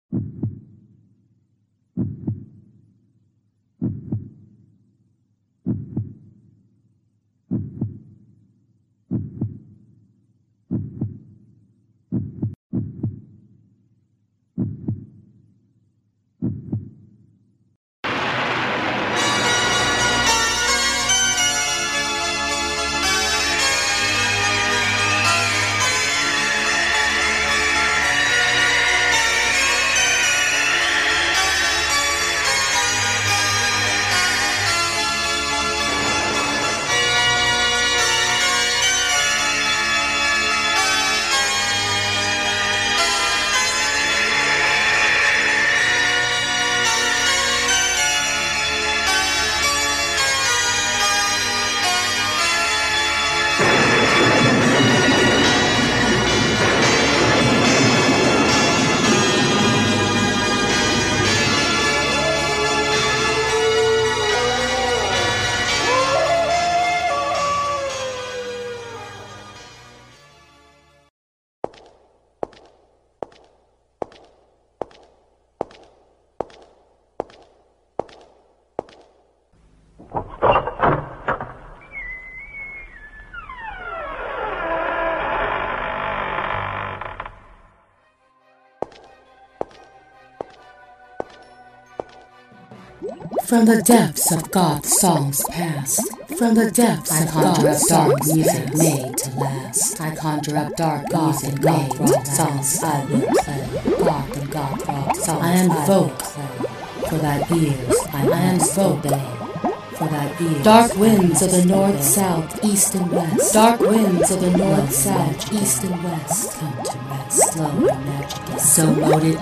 From the depths of God's songs past, from the depths I conjure up dark music made to last. I conjure up dark music made to songs I will play. God and God rock songs I invoke for thy ears. I invoke for thy ears. Dark winds of the north, south, east, and west. Dark winds of the north, south, east, and west. Come to rest, slow and magic. So mote it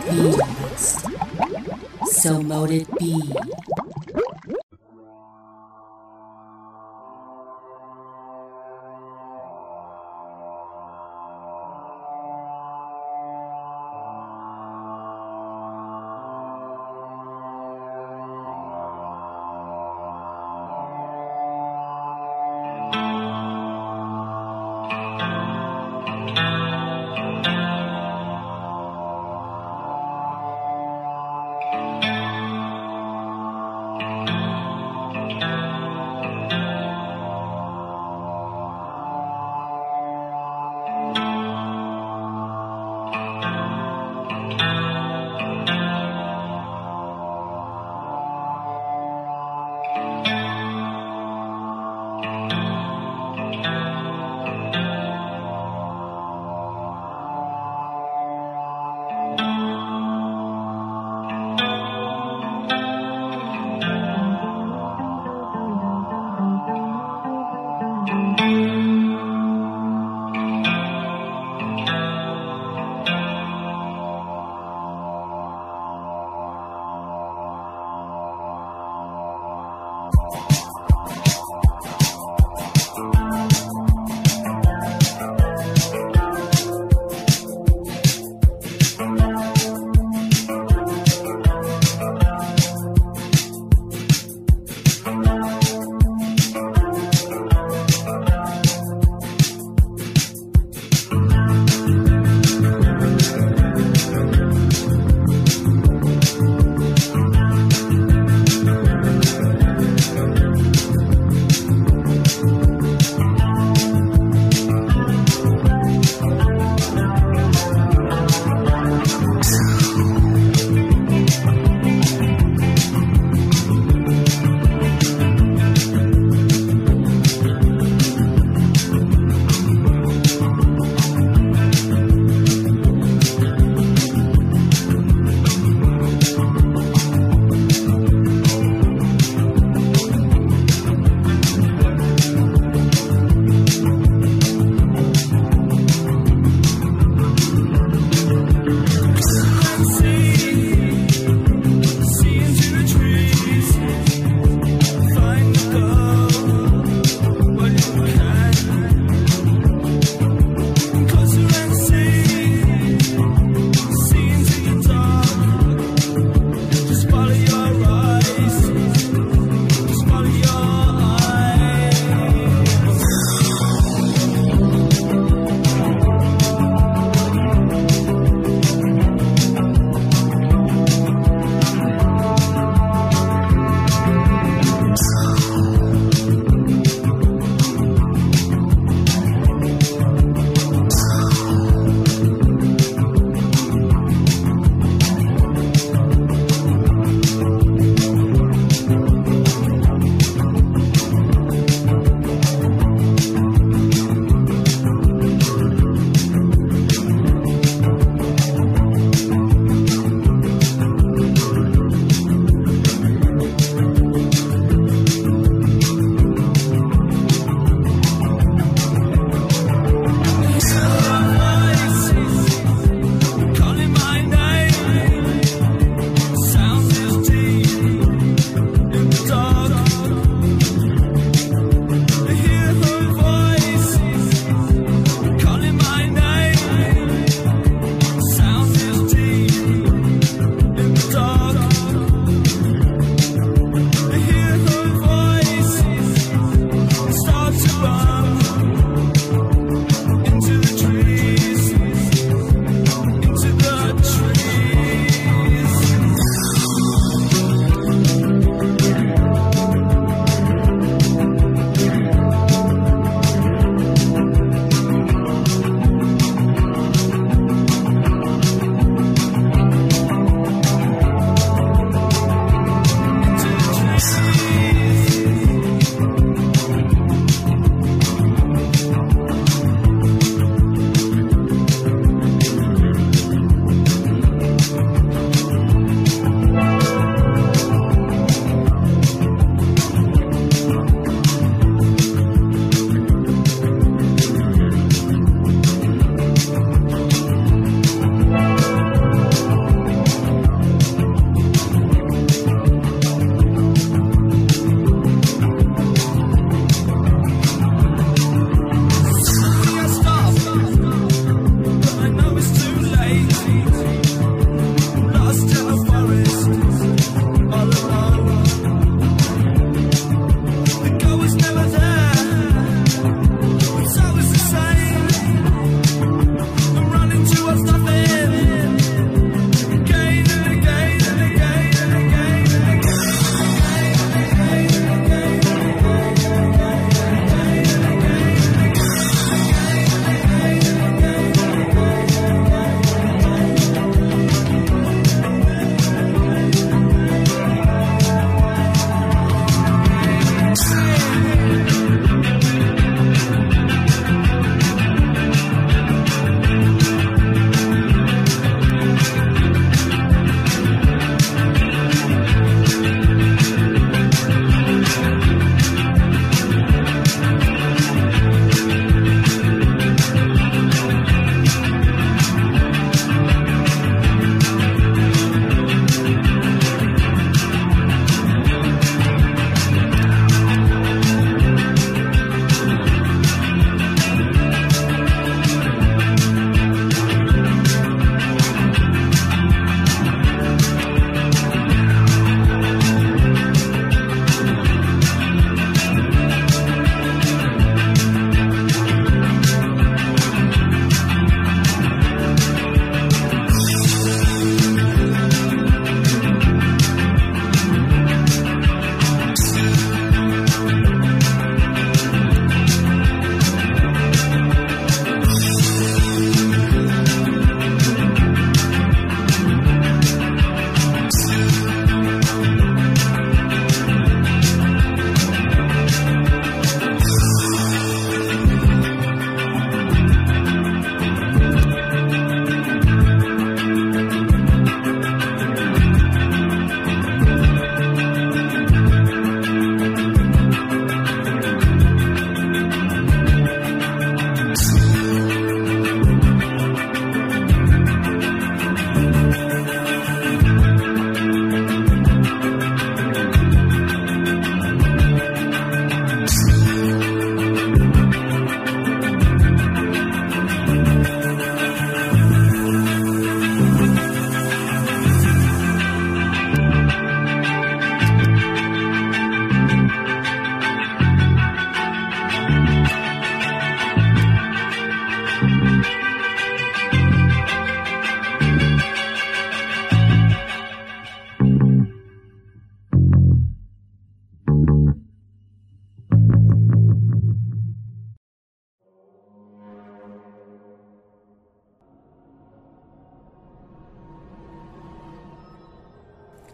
be. So mote it be.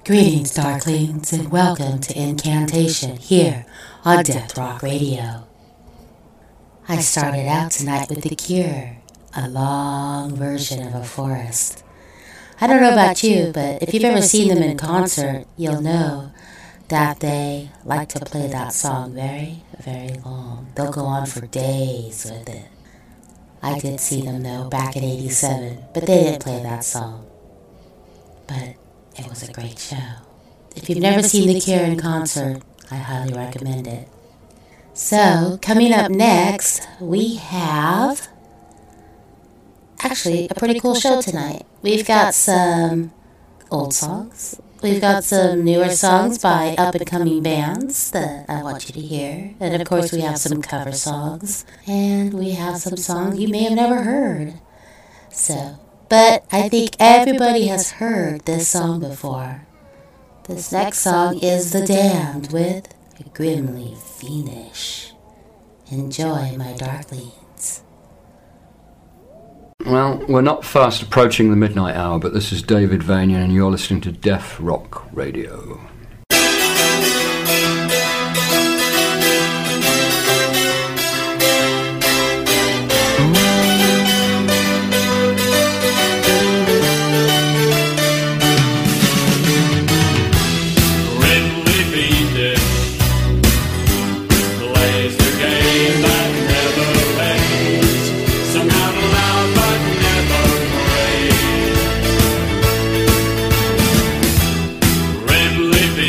Greetings, Darklings, and welcome to Incantation here on Death Rock Radio. I started out tonight with The Cure, a long version of A Forest. I don't know about you, but if you've ever seen them in concert, you'll know that they like to play that song very, very long. They'll go on for days with it. I did see them, though, back in '87, but they didn't play that song. But it was a great show. If you've never seen The Cure in concert, I highly recommend it. So, coming up next, we have actually a pretty cool show tonight. We've got some old songs. We've got some newer songs by up-and-coming bands that I want you to hear. And of course, we have some cover songs. And we have some songs you may have never heard. But I think everybody has heard this song before. This next song is The Damned with Grimly Fiendish. Enjoy, my darklings. Well, we're not fast approaching the midnight hour, but this is David Vanian and you're listening to Death Rock Radio. Living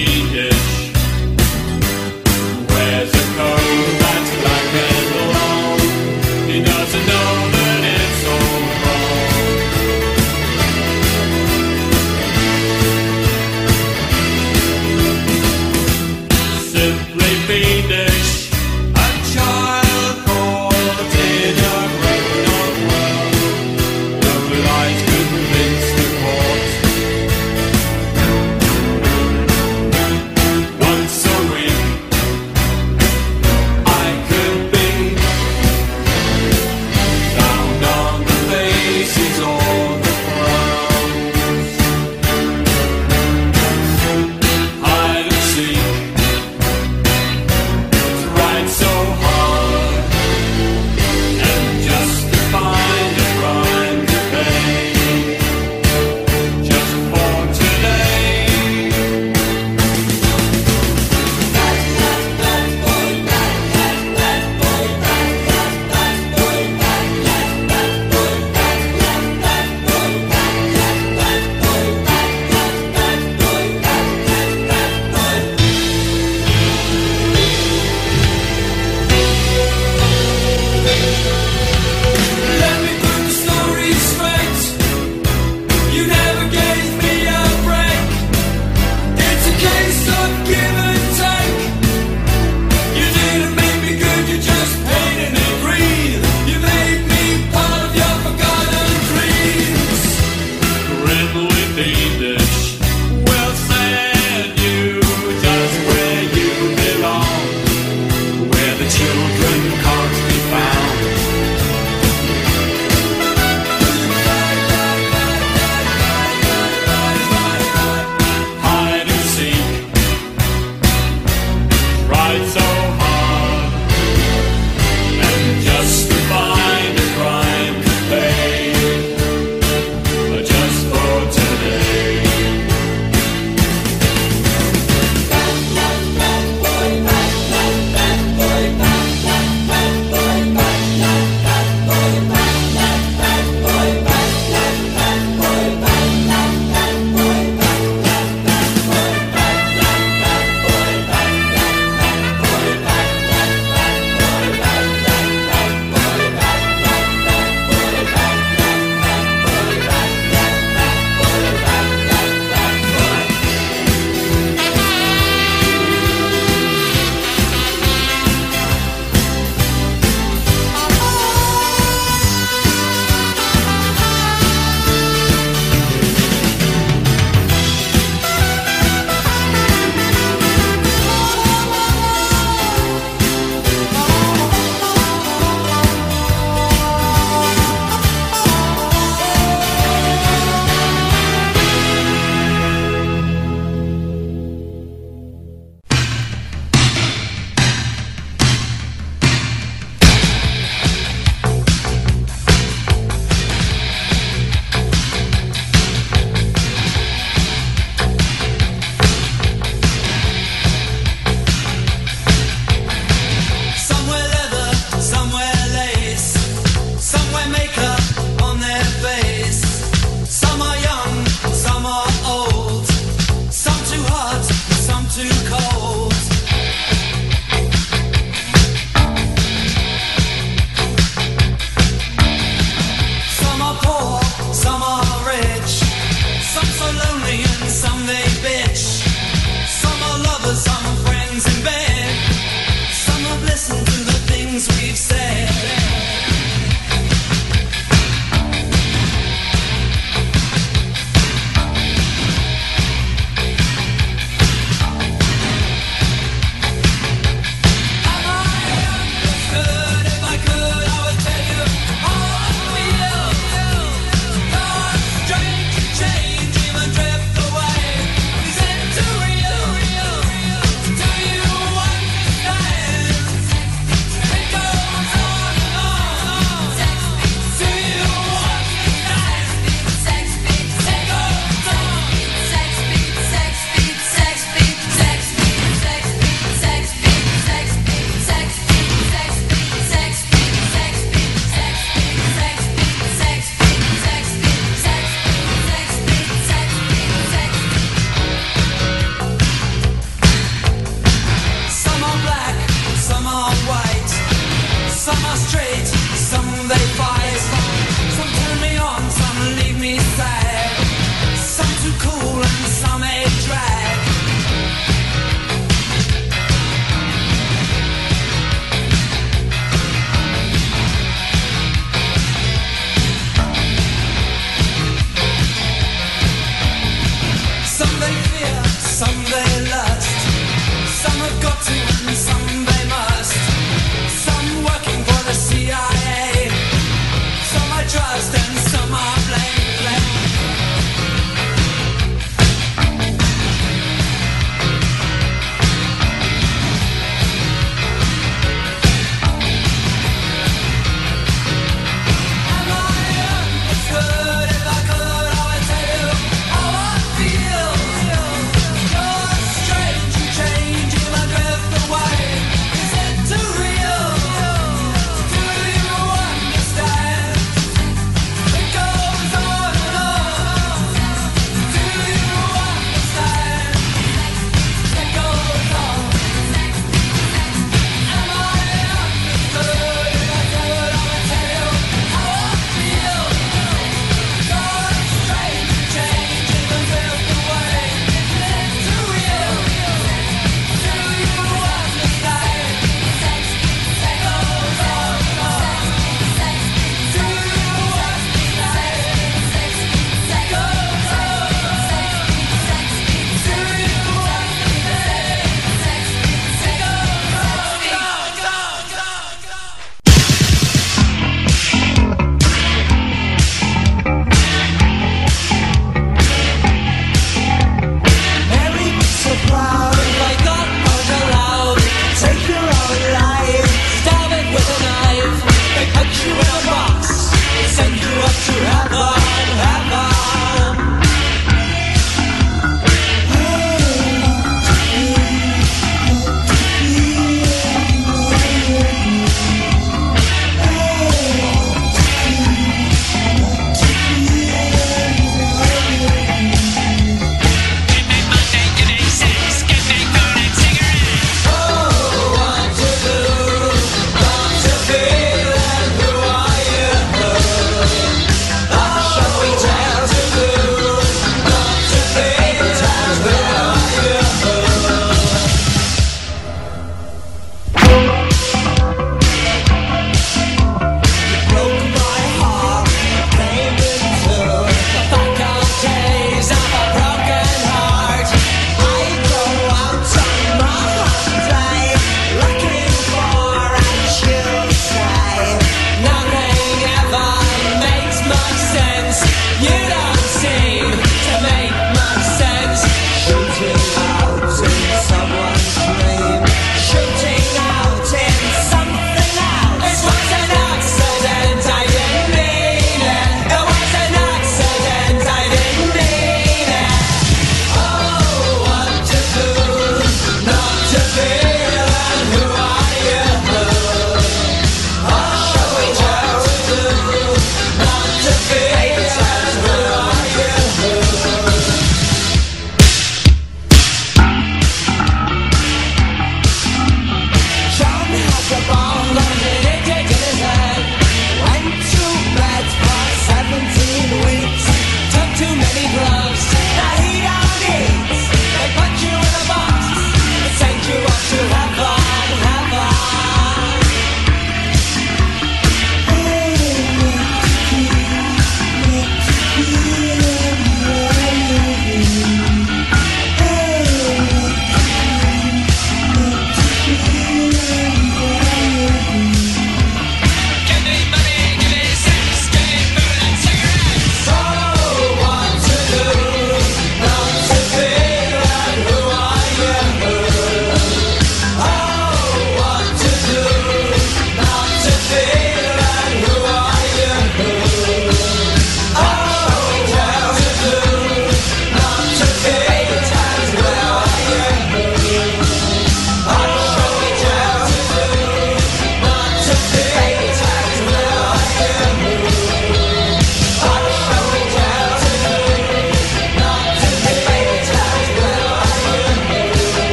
Good if I could, I would tell you how I feel.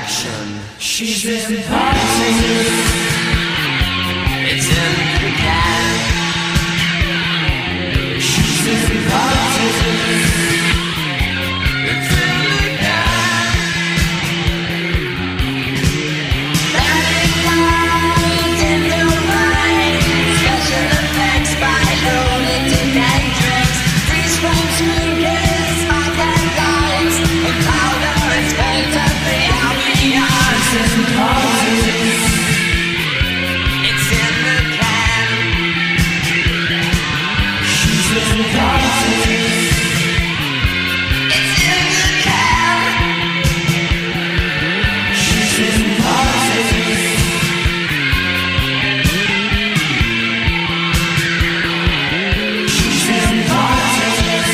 action. She's been partying. It's in the can. She's been partying. It's in the can. Magic light in the mind. Special effects by lunatic and tricks. Freeze frame sneakers, spark and lights. The powder is paint of the ambiance and causes. It's in the can. She's in the party. It's in the can. She's in the party. She's in the party.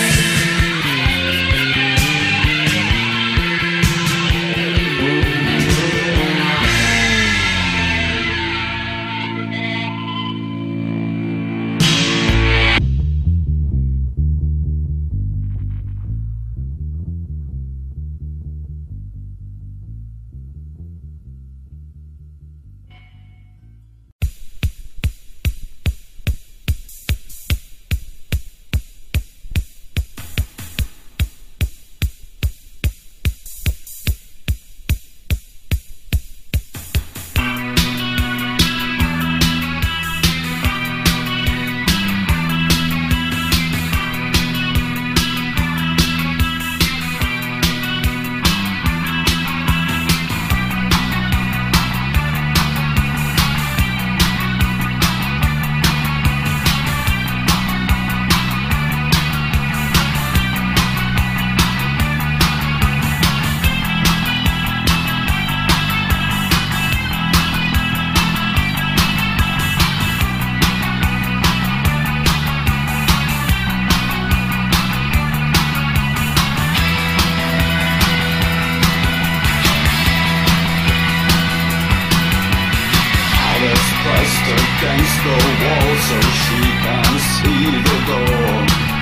Pressed against the wall so she can see the door.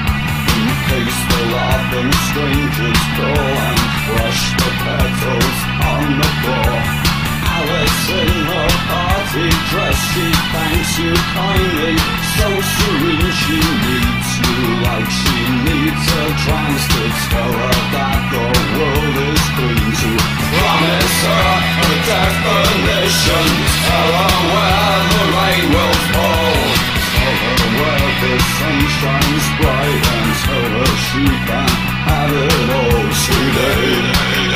In case the laughing strangers call and crush the petals on the floor. Alice in her party dress, she thanks you kindly. So serene she needs you like she needs a trance to tell her that the world is clean. To promise her a definition, tell her where the rain will fall, tell her where the sun shines bright, and tell her she can have it all today.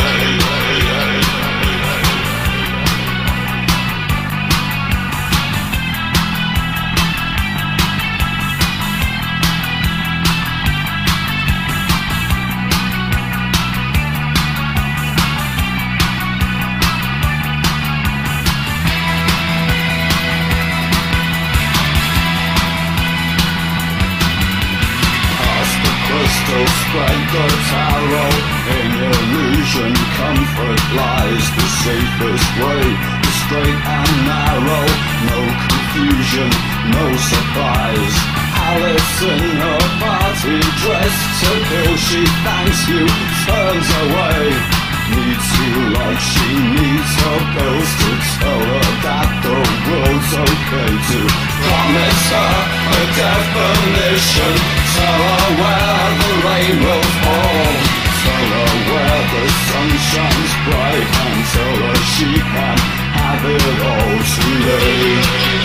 Spread the tarot, in illusion comfort lies. The safest way is straight and narrow, no confusion, no surprise. Alice in her party dress to kill, she thanks you, turns away. Needs you like she needs her pills to tell her that the world's okay. To promise her a definition, tell her where the rain will fall, tell her where the sun shines bright, and tell her she can have it all today.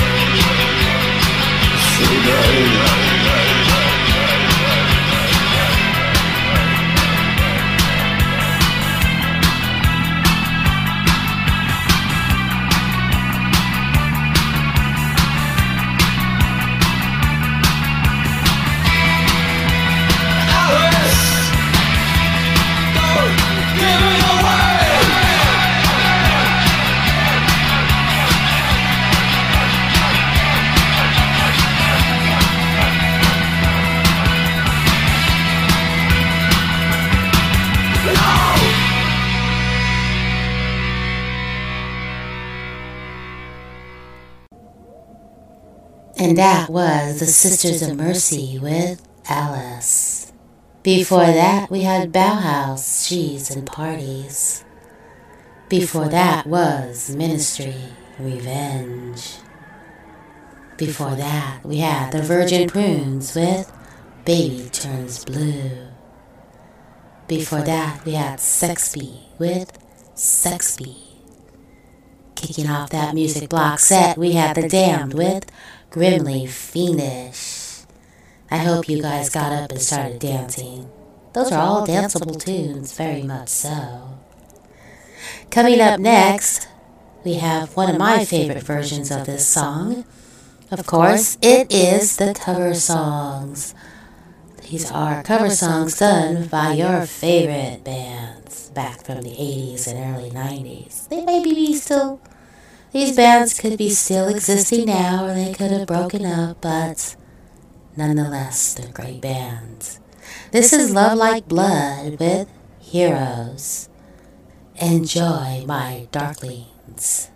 Today. And that was the Sisters of Mercy with Alice. Before that, we had Bauhaus, She's and Parties. Before that was Ministry, Revenge. Before that, we had the Virgin Prunes with Baby Turns Blue. Before that, we had Sexby with Sexby. Kicking off that music block set, we had The Damned with Grimly Fiendish. I hope you guys got up and started dancing. Those are all danceable tunes, very much so. Coming up next, we have one of my favorite versions of this song. Of course, it is the cover songs. These are cover songs done by your favorite bands back from the 80s and early 90s. They may be still, these bands could be still existing now, or they could have broken up, but nonetheless, they're great bands. This is Love Like Blood with Heroes. Enjoy, my darklings.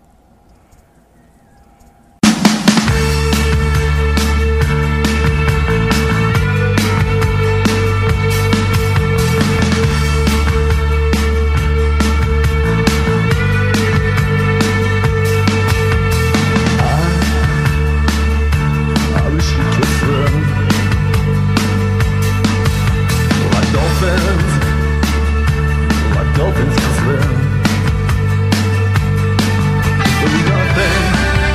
Dolphins can swim. There's nothing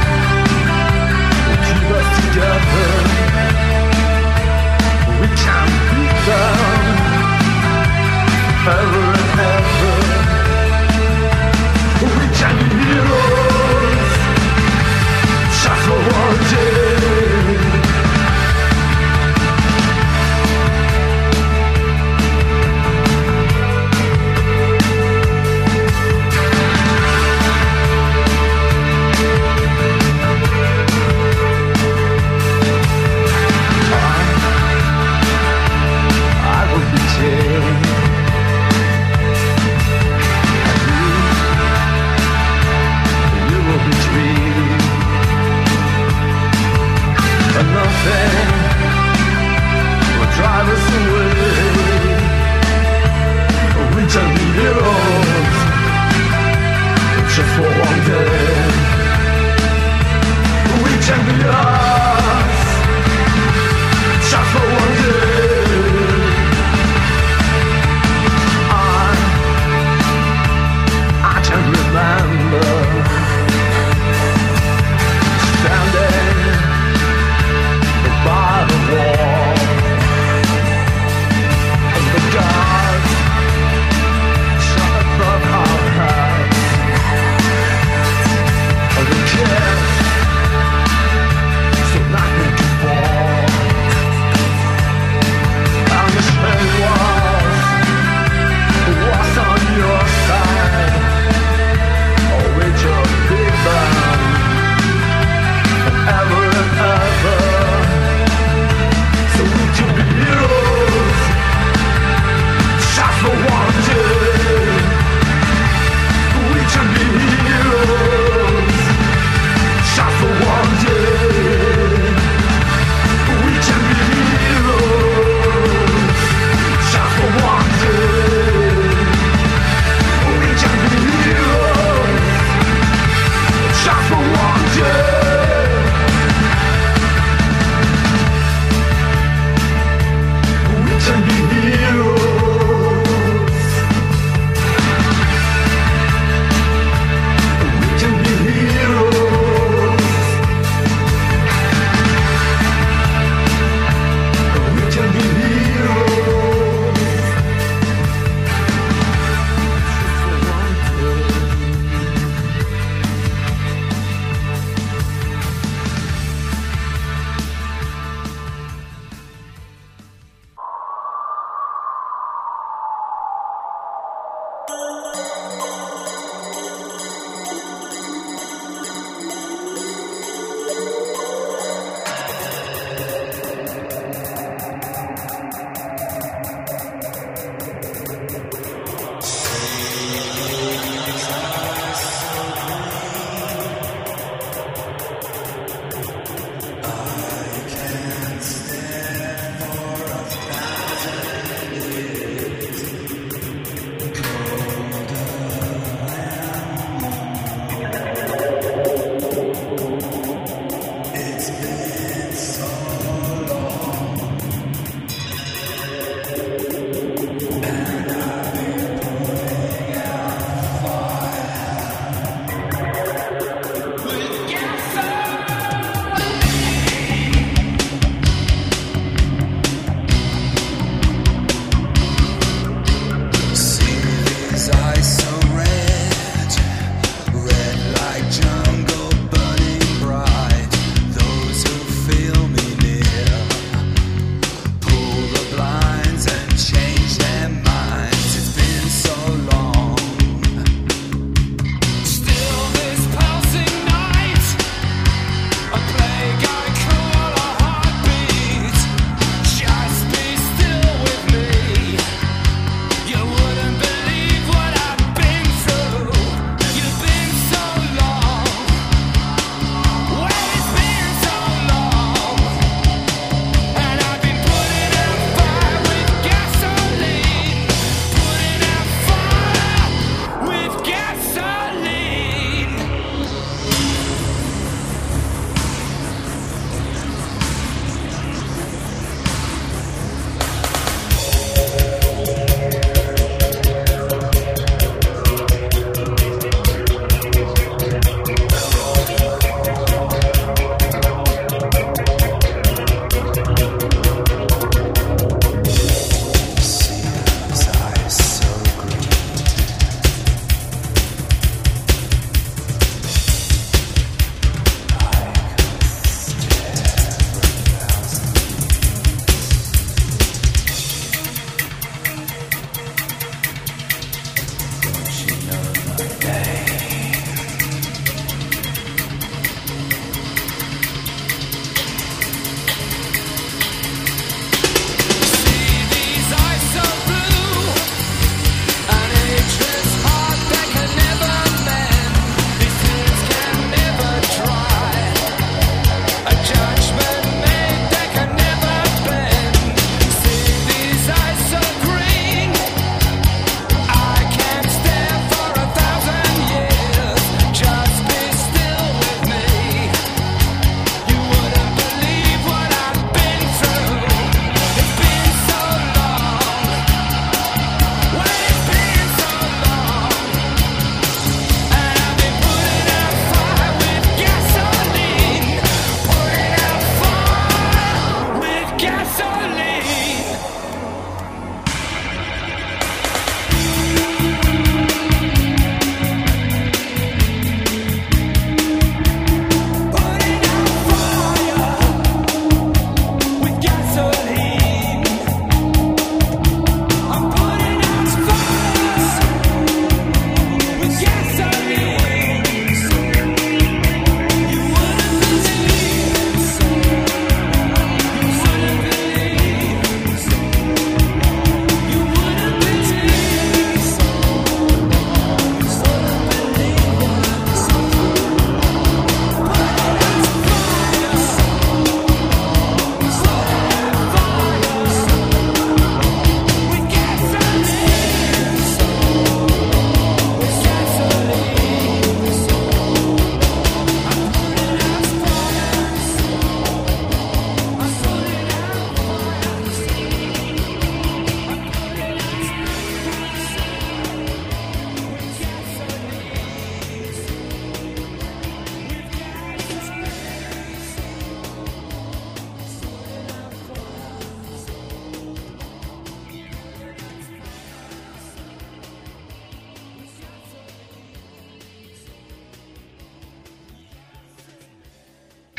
will keep us together. We can't beat them ever and ever. We can be heroes just for one day. Nothing will drive us away. We can be heroes just for one day. We can be us just for one day. I can remember standing by the wall, and the guards shot above our heads.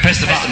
Press the button.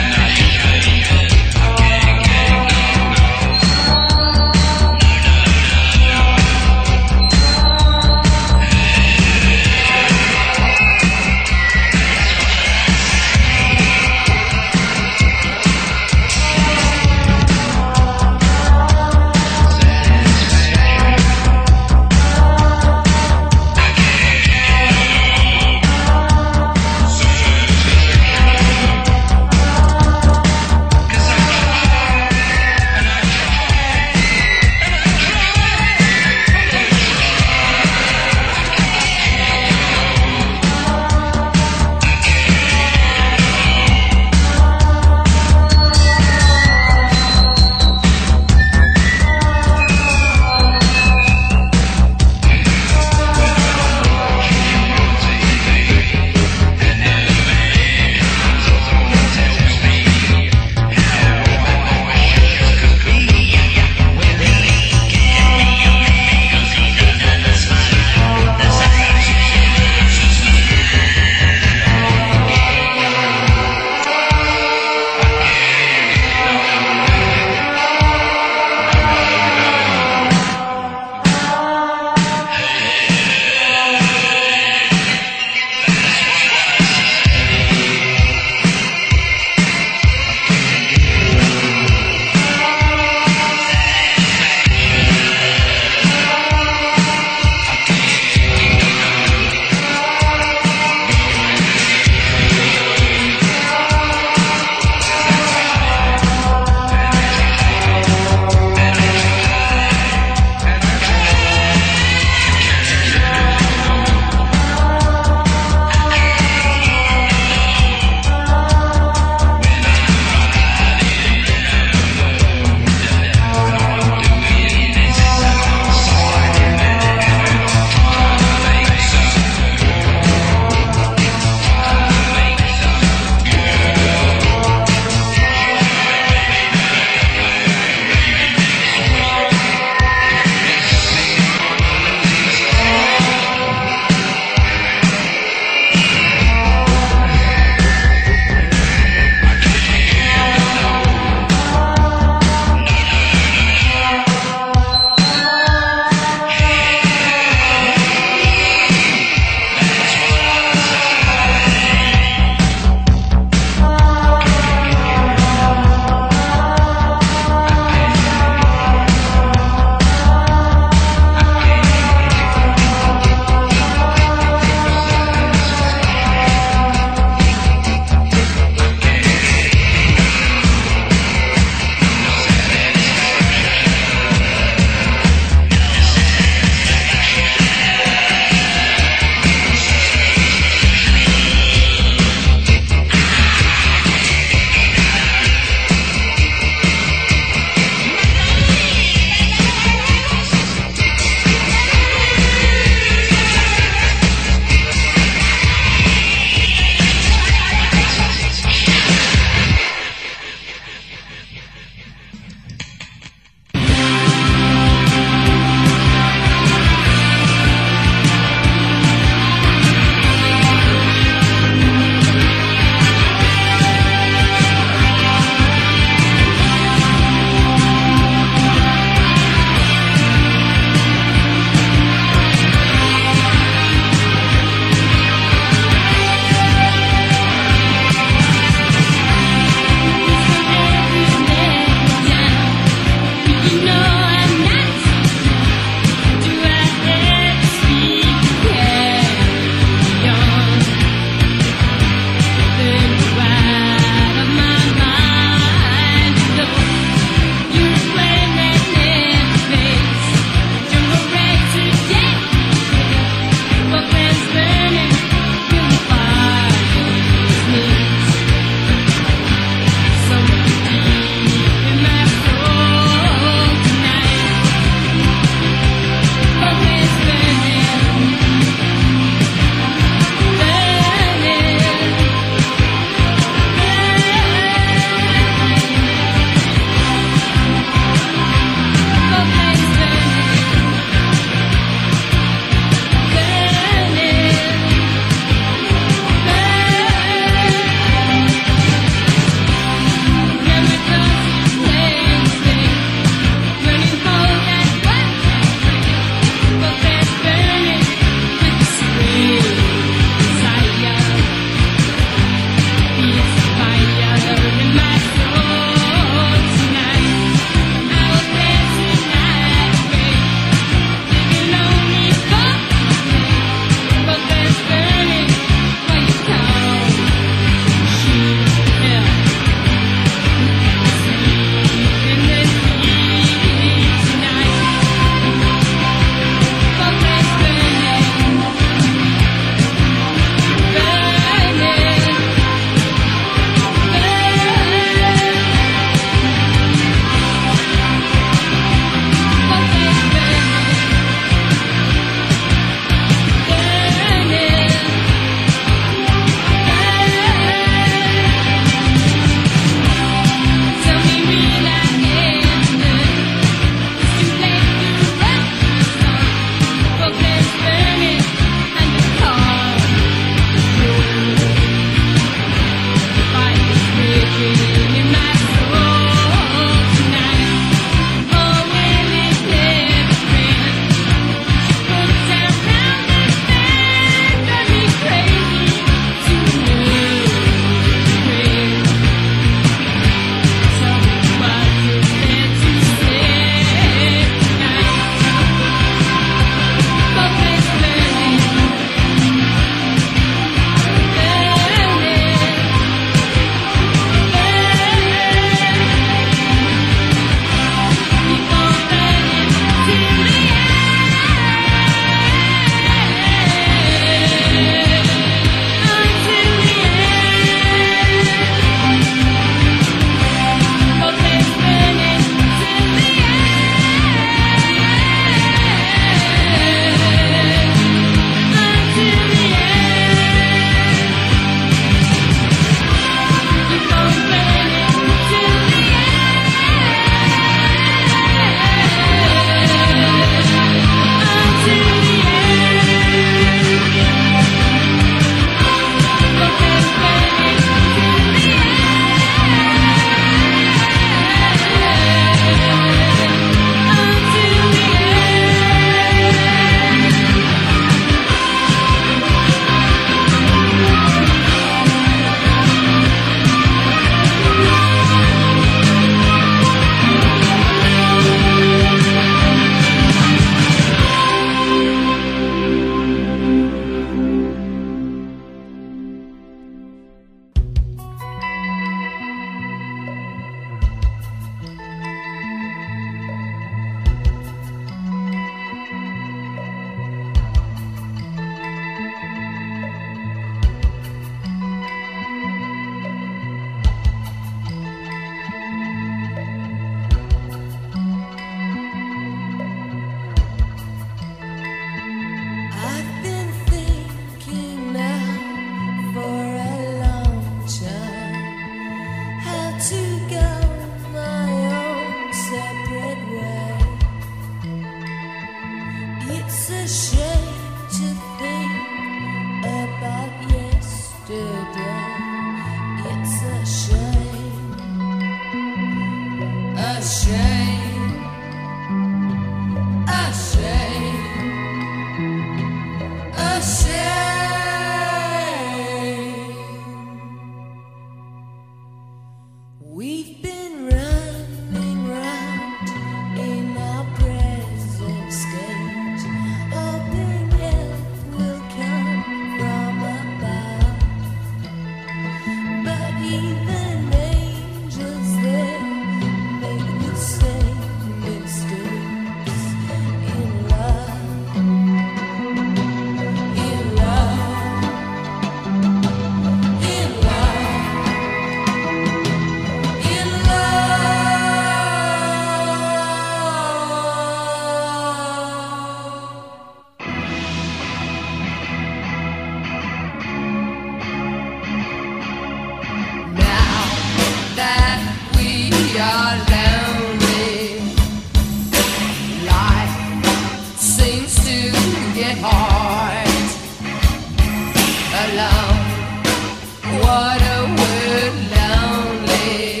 what a word, lonely.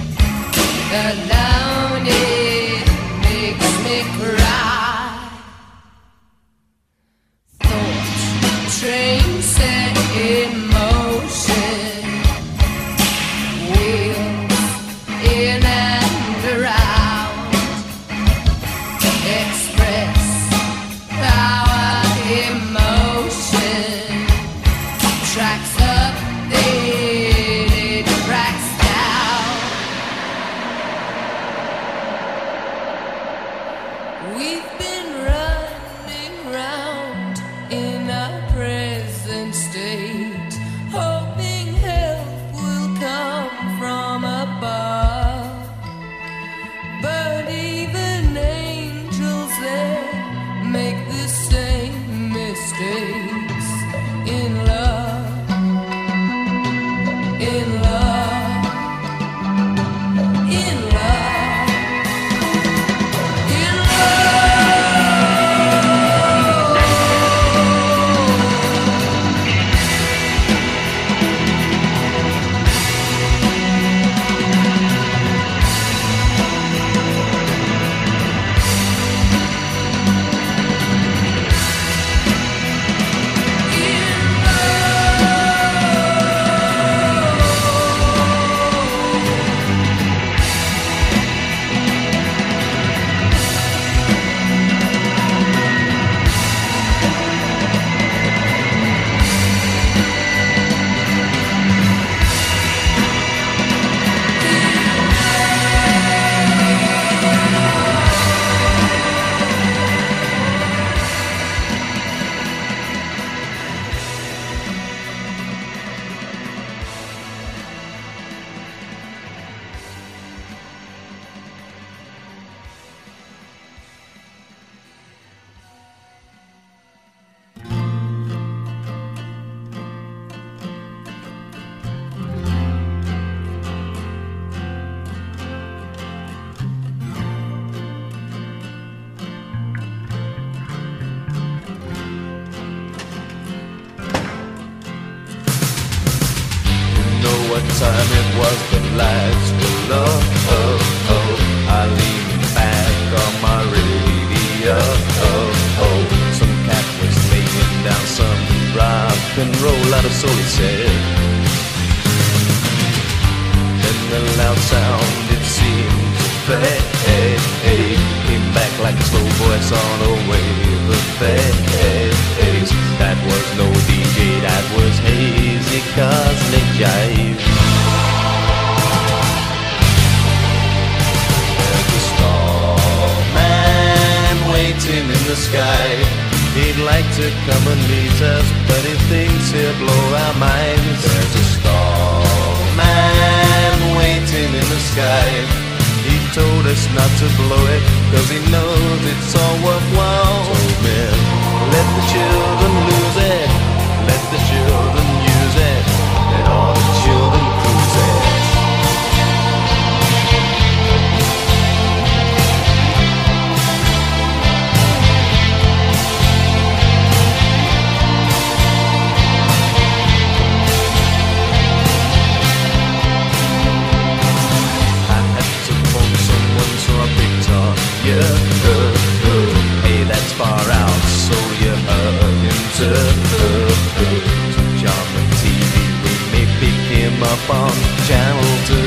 Alone it makes me cry. Thought train set in motion, wheels in and around. Express power, emotion, tracks up, then it cracks down. We've been running round in our present state, hoping help will come from above. But even angels there make the same mistakes in love, in love, in love, in love. What time it was, the lights were low. I leaned back on my radio. Some cat was laying down some rock and roll out of soul, he said. Then the loud sound, it seemed to fade. Came back like a slow voice on a wave of bass. That was no DJ, that was hazy cosmic jive. There's a starman waiting in the sky. He'd like to come and meet us, but he thinks he'll blow our minds. There's a starman waiting in the sky. He told us not to blow it, cause he knows it's all worthwhile. Told me, let the children lose it, let the children use it, let all the children cruise it. Hey, that's far out, so you're into John TV. We may pick him up on channel 2.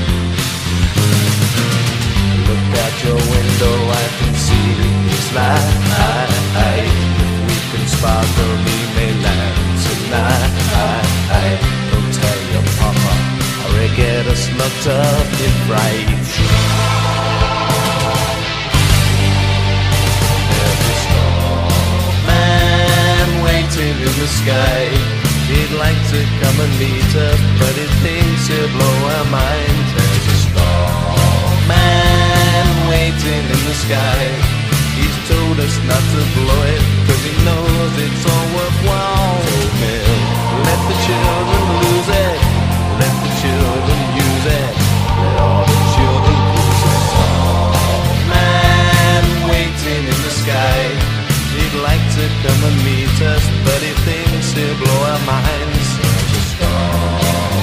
Look out your window, I can see his light. If we can sparkle, he may land tonight. Don't tell your papa, or he'll get us locked up in fright. In the sky, he'd like to come and meet us, but he thinks he'll blow our minds. There's a starman waiting in the sky. He's told us not to blow it, cause he knows it's all worthwhile. Told me, let the children lose it, let the children use it, let all the children lose it. Starman waiting in the sky. He'd like to come and meet us, but he thinks he'll blow our minds. There's a storm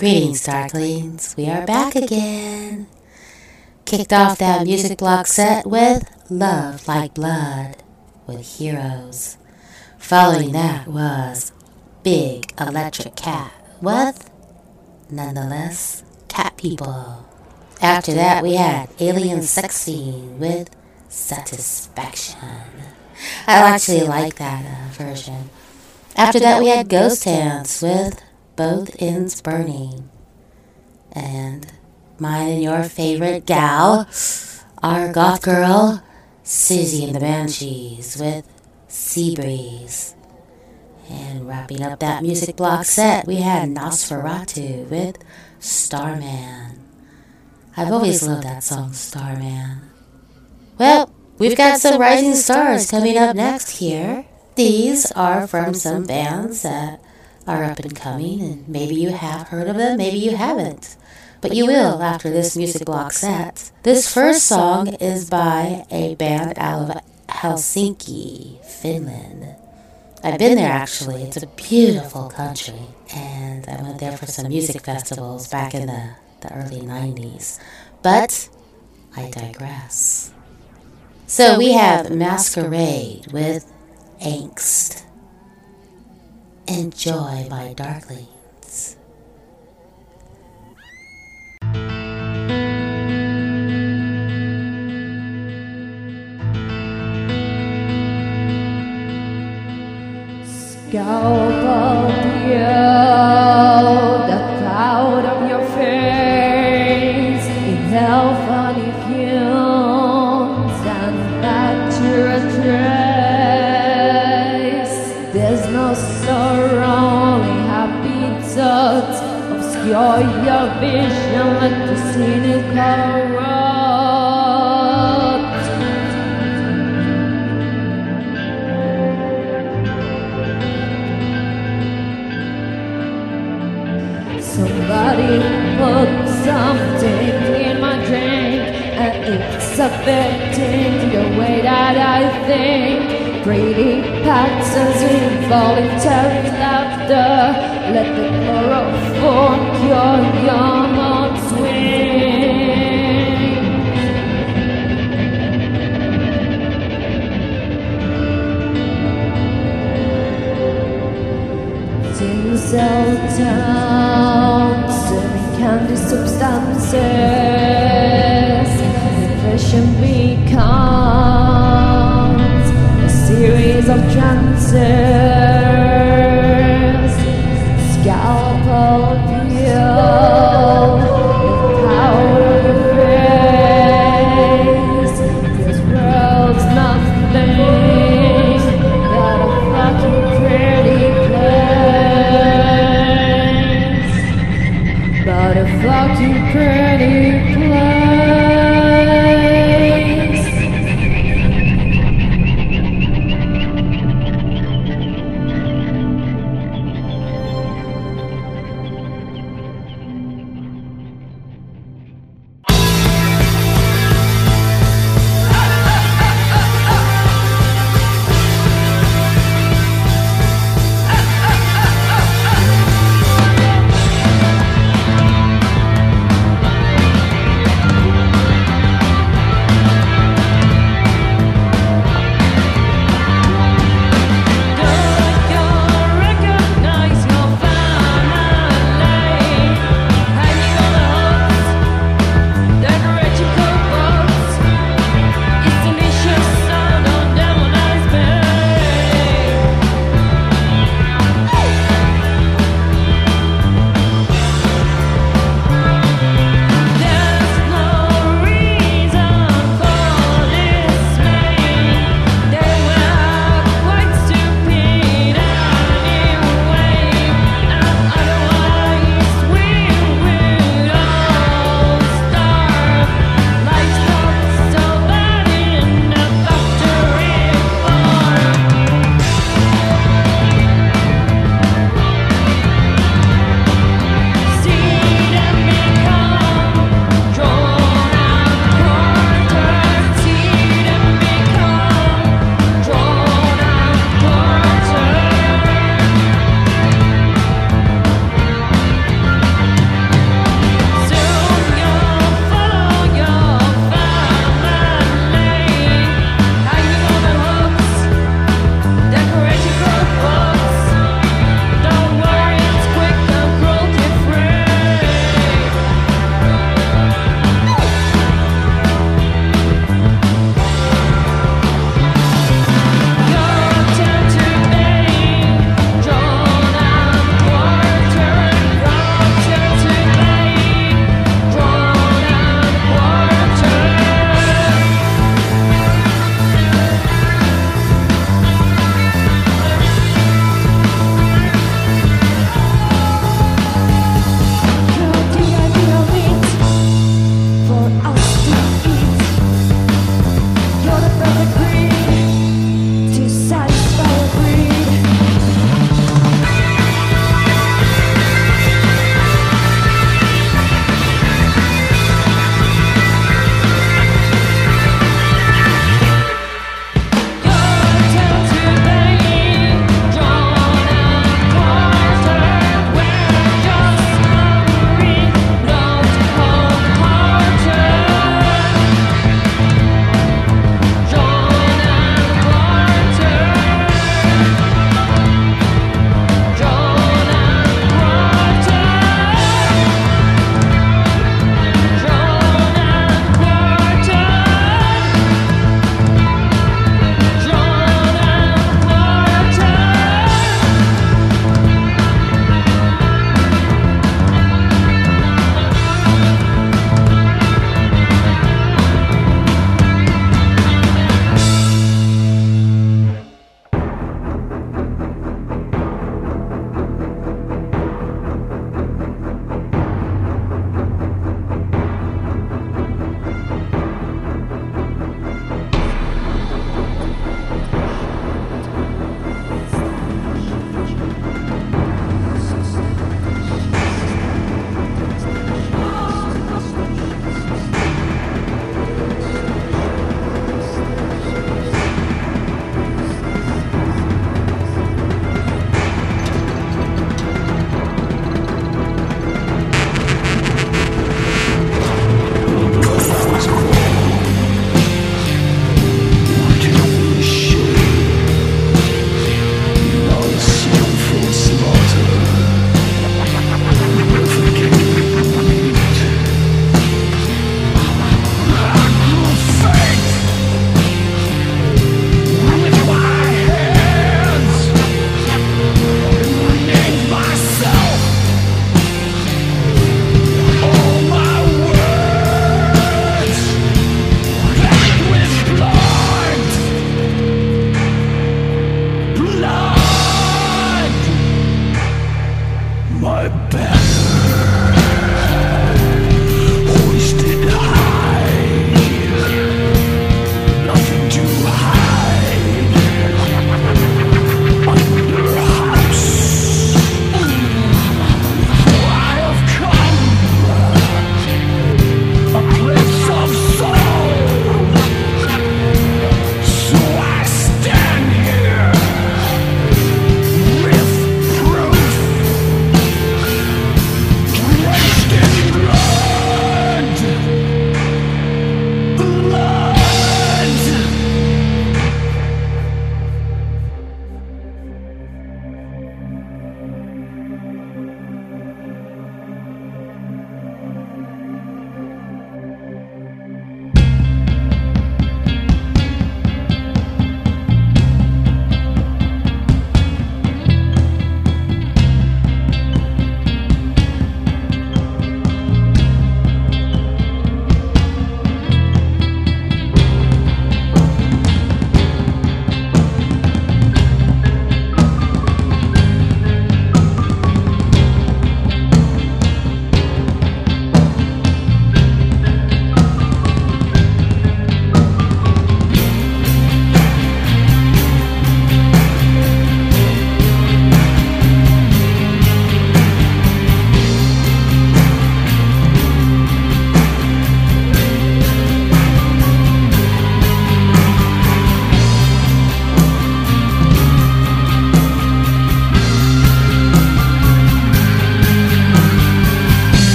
Greetings, Darklings. We are back again. Kicked off that music block set with Love Like Blood with Heroes. Following that was Big Electric Cat with Nonetheless Cat People. After that, we had Alien Sex Scene with Satisfaction. I actually like that version. After that, we had Ghost Hands with Both Ends Burning. And mine and your favorite gal, our goth girl, Susie and the Banshees with Sea Breeze. And wrapping up that music block set, we had Nosferatu with Starman. I've always loved that song, Starman. Well, we've got some rising stars coming up next here. These are from some bands that are up and coming, and maybe you have heard of them, maybe you haven't. But you will after this music block set. This first song is by a band out of Helsinki, Finland. I've been there actually. It's a beautiful country. And I went there for some music festivals back in the early 90s. But I digress. So we have Masquerade with Angst. Enjoy my Darklings. Scalp of you, the cloud of your face, inhale funny fumes and back to a trace. There's no sorrow, only happy thoughts. Obscure your vision, let the cynic corrupt. Somebody put something in my drink, and it's affecting the way that I think. Pretty patterns, involuntary laughter. Let the chloroform cure your mood swing. Tinsel town, serving candy substances. Depression becomes a series of trances. Scalp of you, the power of your face. This world's nothing but a fucking pretty place. But a fucking pretty place.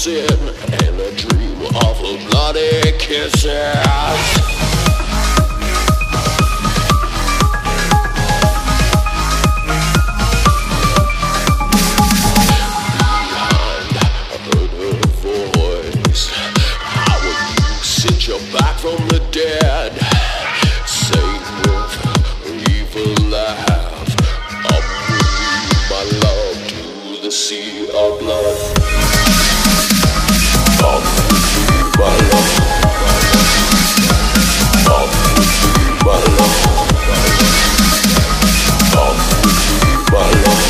sin and a dream of bloody kisses. Back from the dead, saying with evil laugh, I'm moving my love to the sea of blood. I'm moving my love. I'm moving my love. I'm moving my love.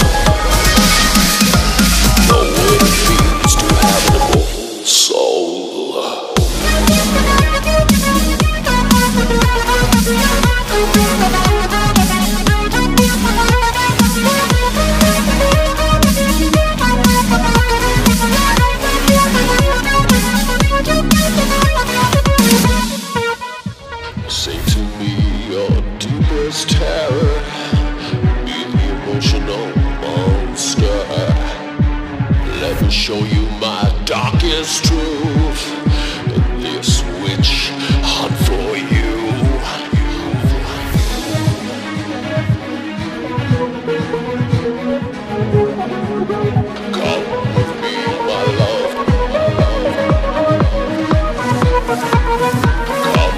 Know what it means to have an immortal soul. Say to me your deepest terror, be the emotional monster. Let me show you my darkest truth, this witch hunt for you. Come with me, my love. Come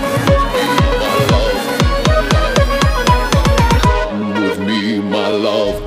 with me, my love.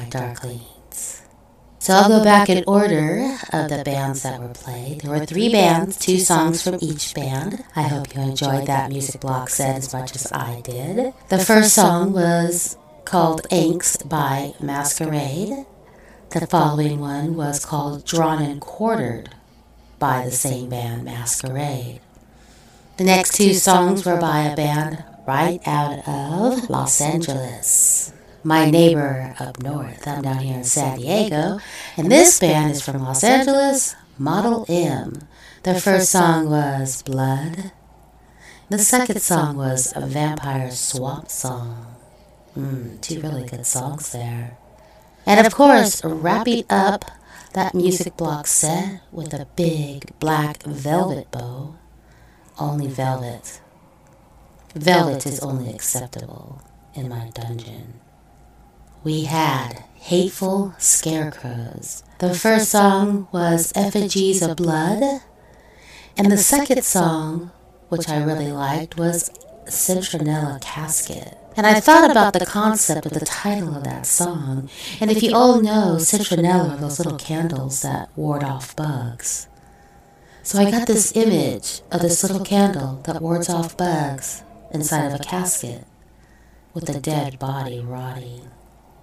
Darklings. So I'll go back in order of the bands that were played. There were 3 bands, 2 songs from each band. I hope you enjoyed that music block set as much as I did. The first song was called Angst by Masquerade. The following one was called Drawn and Quartered by the same band, Masquerade. The next 2 songs were by a band right out of Los Angeles. My neighbor up north. I'm down here in San Diego, and this band is from Los Angeles, Model M. Their first song was Blood. The second song was a Vampire Swamp Song. 2 really good songs there. And of course, wrapping up that music block set with a big black velvet bow. Only velvet. Velvet is only acceptable in my dungeon. We had Hateful Scarecrows. The first song was Effigies of Blood, and the second song, which I really liked, was Citronella Casket. And I thought about the concept of the title of that song, and if you all know, citronella are those little candles that ward off bugs. So I got this image of this little candle that wards off bugs inside of a casket with a dead body rotting.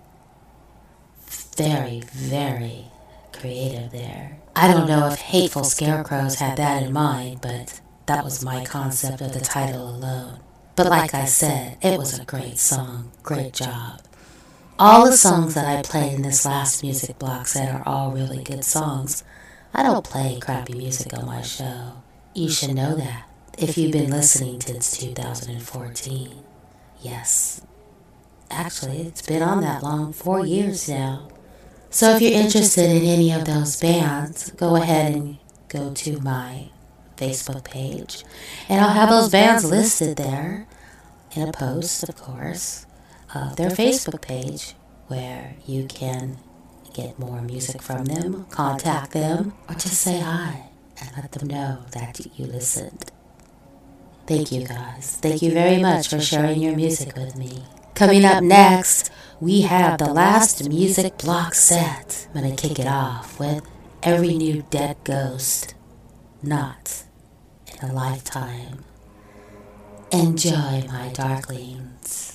Very, very creative there. I don't know if Hateful Scarecrows had that in mind, but that was my concept of the title alone. But like I said, it was a great song. Great job. All the songs that I played in this last music block set are all really good songs. I don't play crappy music on my show. You should know that if you've been listening since 2014. Yes. Actually, it's been on that long, 4 years now. So if you're interested in any of those bands, go ahead and go to my Facebook page, and I'll have those bands listed there in a post, of course, of their Facebook page, where you can get more music from them, contact them, or just say hi and let them know that you listened. Thank you guys. Thank you very much for sharing your music with me. Coming up next, we have the last music block set. I'm going to kick it off with Every New Dead Ghost, Not in a Lifetime. Enjoy, my darklings.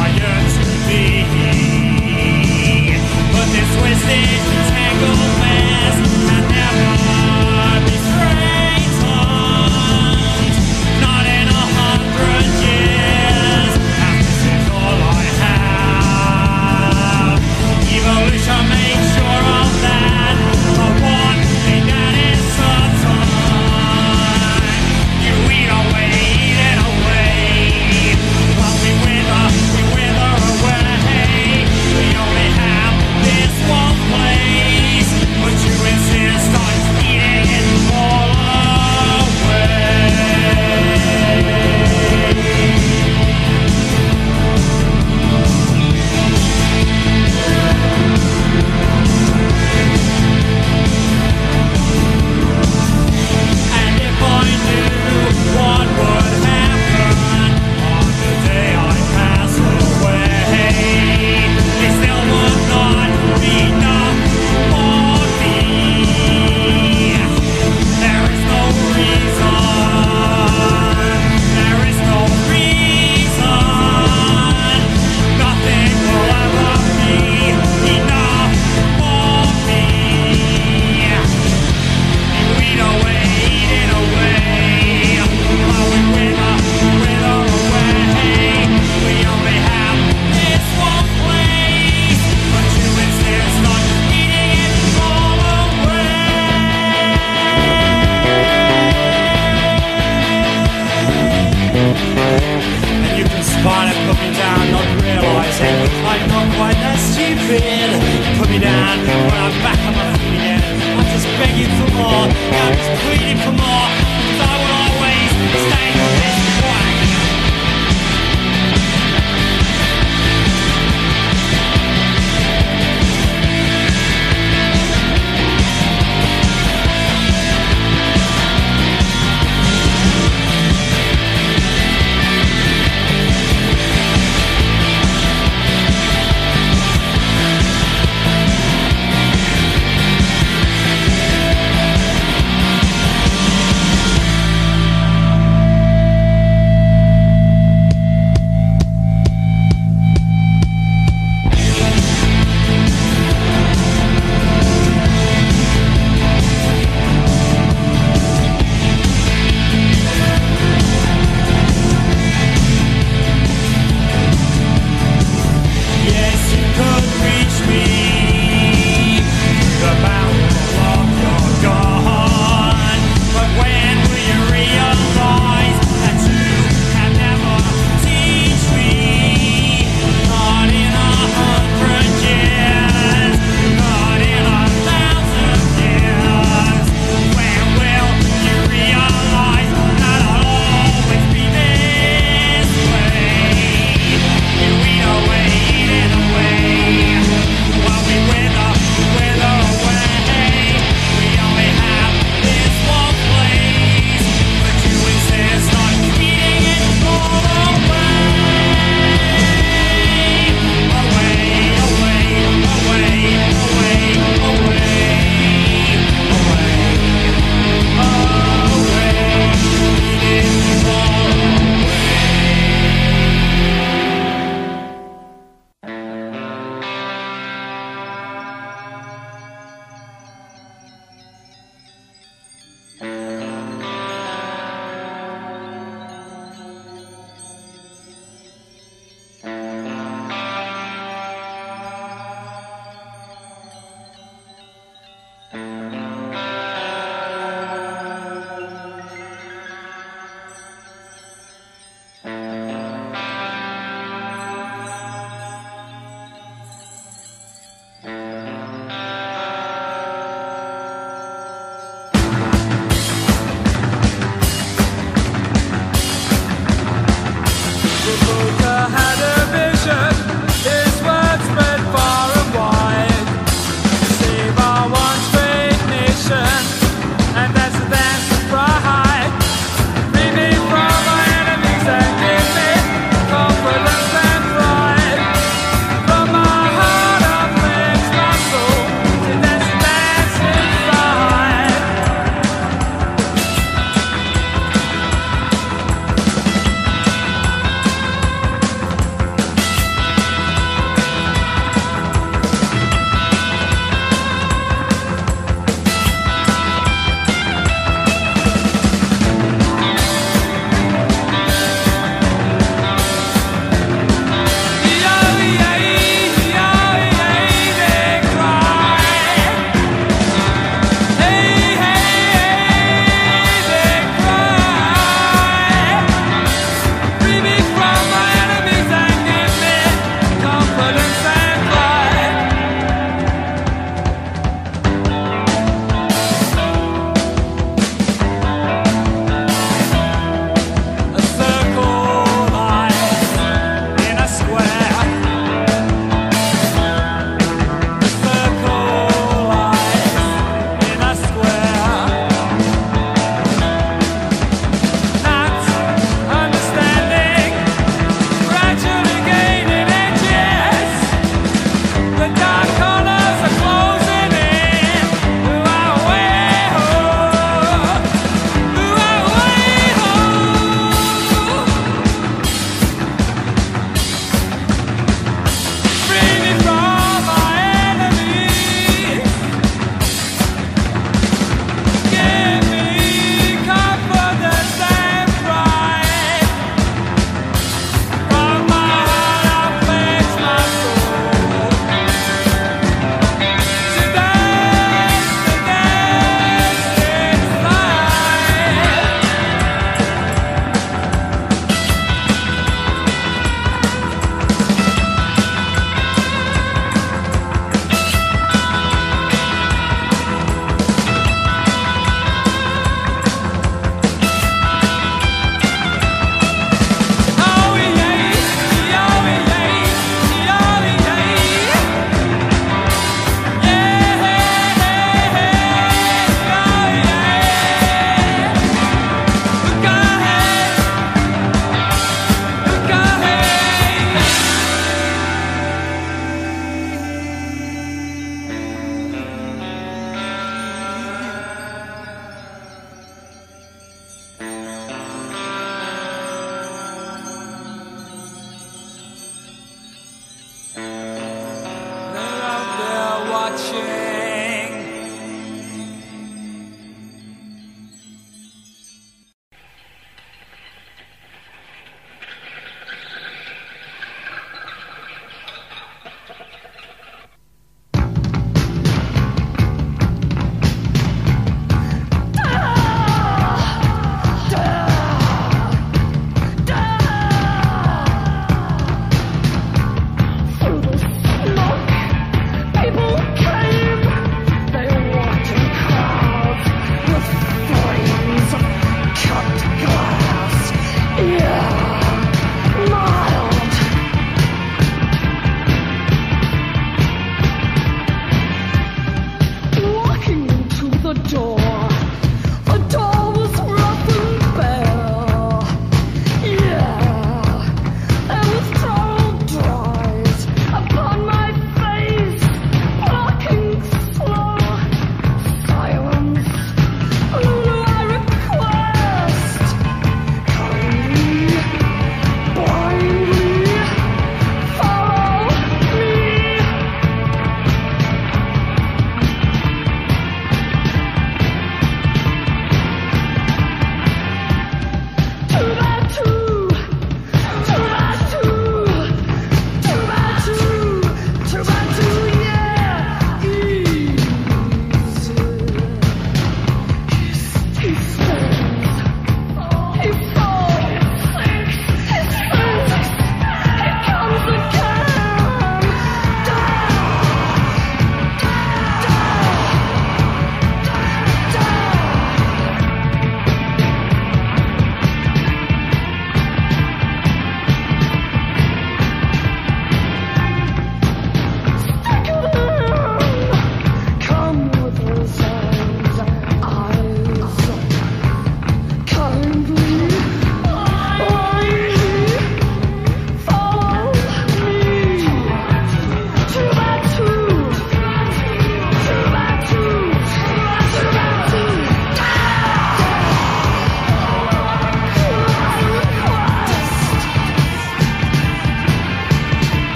Tangled man.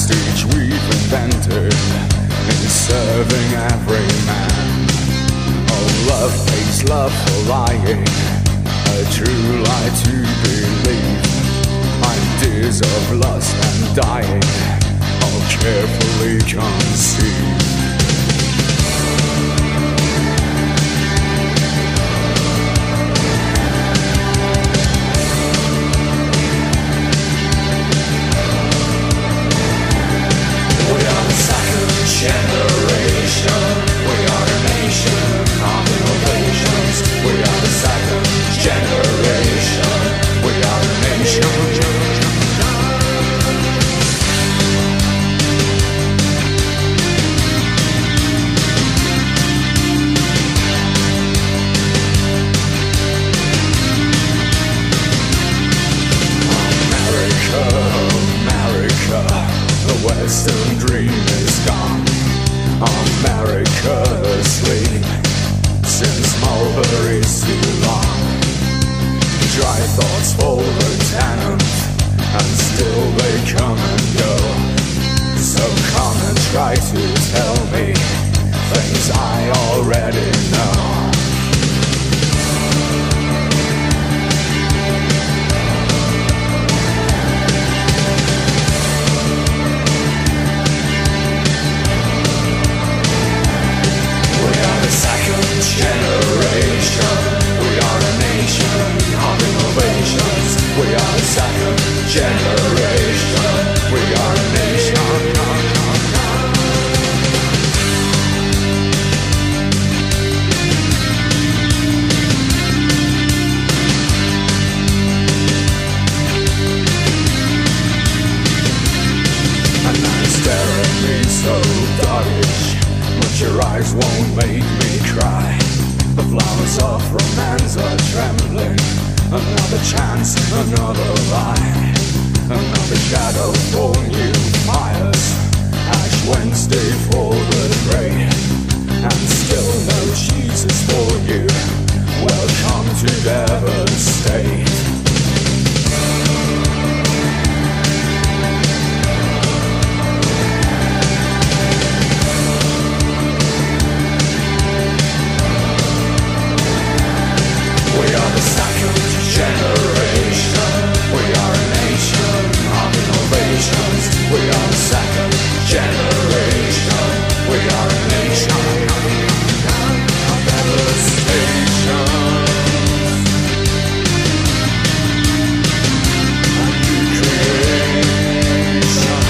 prestige we've invented in serving every man. Oh, love pays love for lying, a true lie to believe. Ideas of lust and dying, all carefully conceived. Generation, we are a nation of innovations. We are the second generation. We are a nation. America, America, the Western dream is gone. America asleep since Mulberry's too long. Dry thoughts for the tenant, and still they come and go. So come and try to tell me things I already know. Generation, we are a nation of innovations. We are the second generation. We are a nation. And now you stare at me so doggish, but your eyes won't make me cry. The flowers of romance are trembling. Another chance, another lie, another shadow for new fires. Ash Wednesday for the grey, and still no Jesus for you. Welcome to devastate. Generation, we are a nation of innovations. We are the second generation. We are a nation of devastation. And new creation.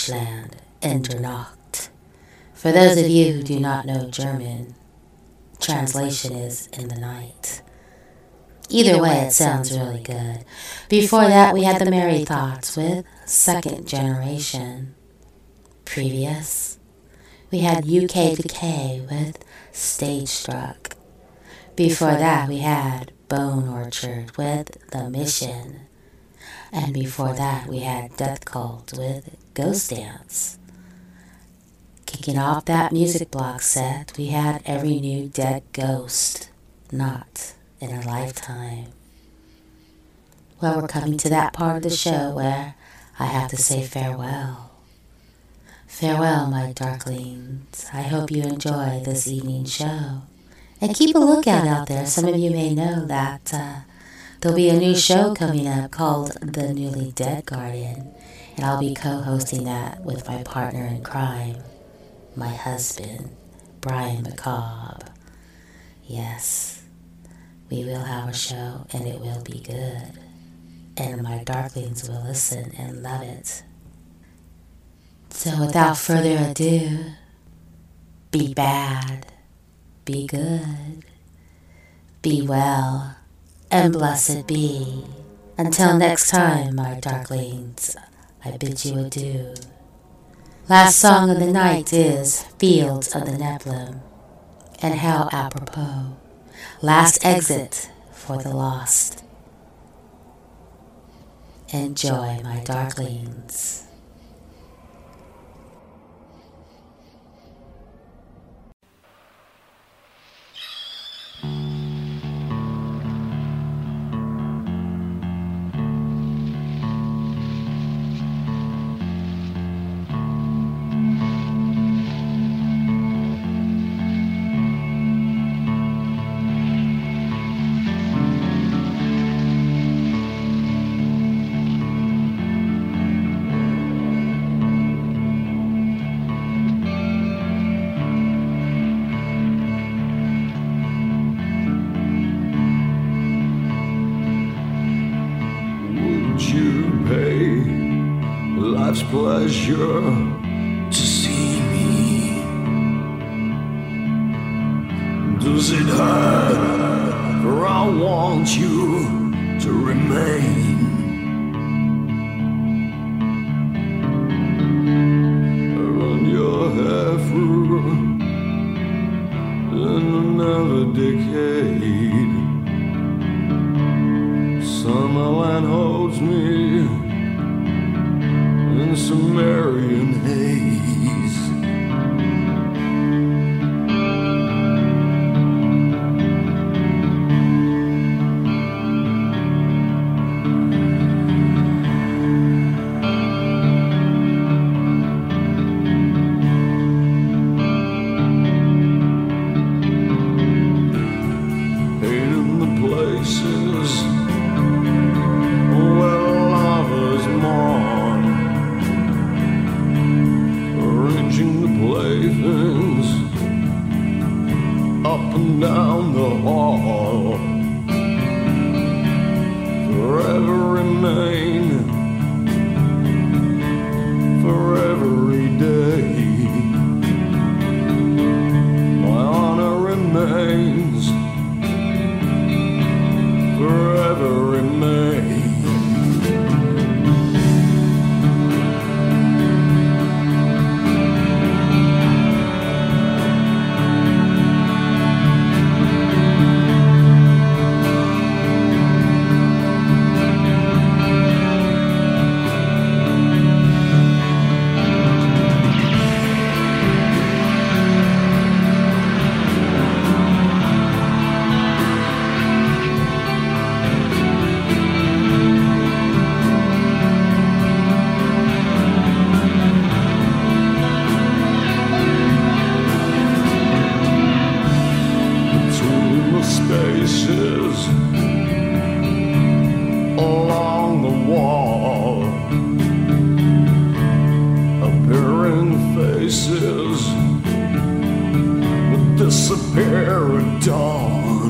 Deutschland, Internacht. For those of you who do not know German, translation is in the night. Either way, it sounds really good. Before that, we had the Merry Thoughts with Second Generation. Previous, we had UK Decay with Stage Struck. Before that, we had Bone Orchard with The Mission. And before that, we had Death Cult with Ghost Dance. Kicking off that music block set, we had Every New Dead Ghost, Not in a Lifetime. Well, we're coming to that part of the show where I have to say farewell. Farewell, my darklings. I hope you enjoy this evening's show. And keep a lookout out there. Some of you may know that there'll be a new show coming up called The Newly Dead Guardian. And I'll be co-hosting that with my partner in crime, my husband, Brian McCobb. Yes, we will have a show and it will be good. And my darklings will listen and love it. So without further ado, be bad, be good, be well, and blessed be. Until next time, my darklings, I bid you adieu. Last song of the night is Fields of the Nephilim, and how apropos. Last exit for the lost. Enjoy, my darklings. Pleasure to see me. Does it hurt? For I want you to remain. Run your hair through in another decade. Summerland holds me in Sumerian haze. Painting the places where lovers mourn, arranging the playthings up and down the hall. Forever remain, for every day. My honor remains, forever remain. Spaces along the wall, appearing faces will disappear at dawn.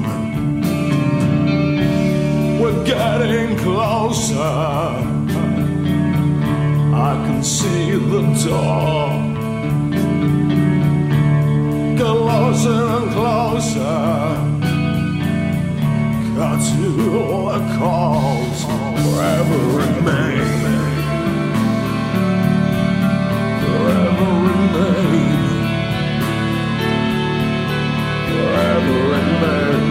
We're getting closer, I can see the door. Closer and closer, cut to the calls, forever remain, forever remain, forever remain,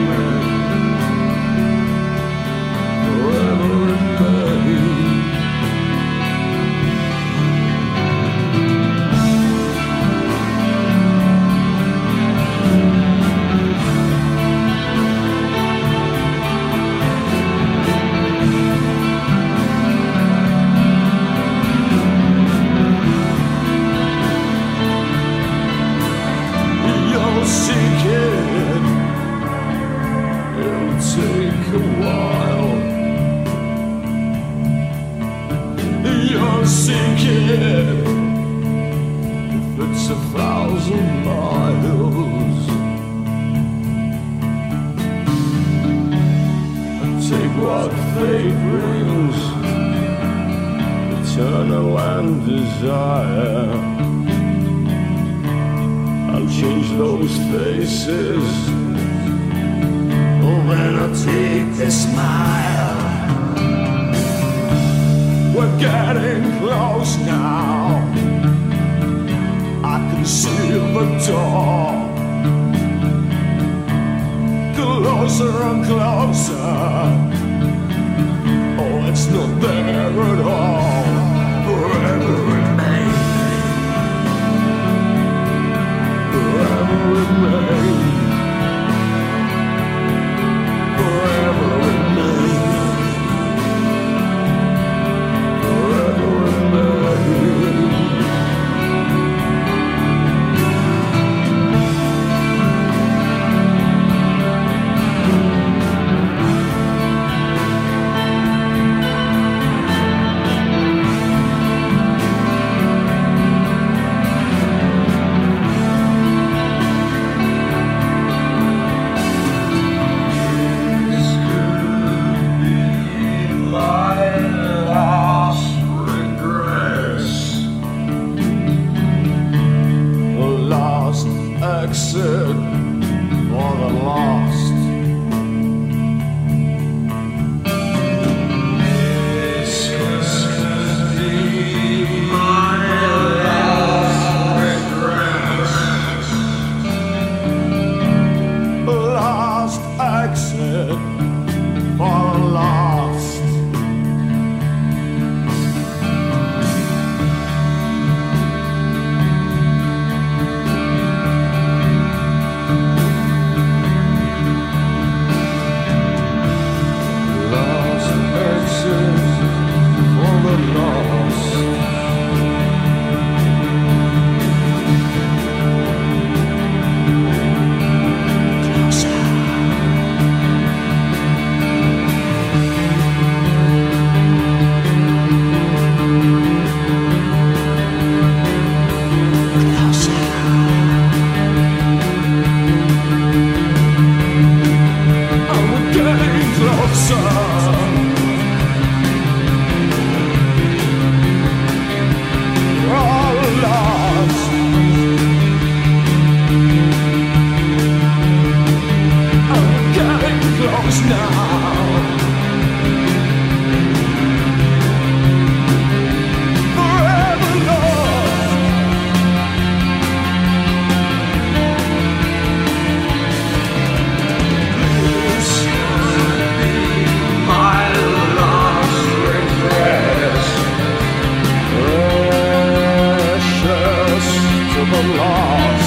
forever remain. It's 1,000 miles. I take what fate brings, eternal and desire. I'll change those faces, oh, then I'll take the smile. We're getting close now, I can see the door. Closer and closer, oh, it's not there at all. Forever remain, forever remain, forever remain, forever remain. Exit for the lost. This could be my last regret. Last exit for the lost. Lost.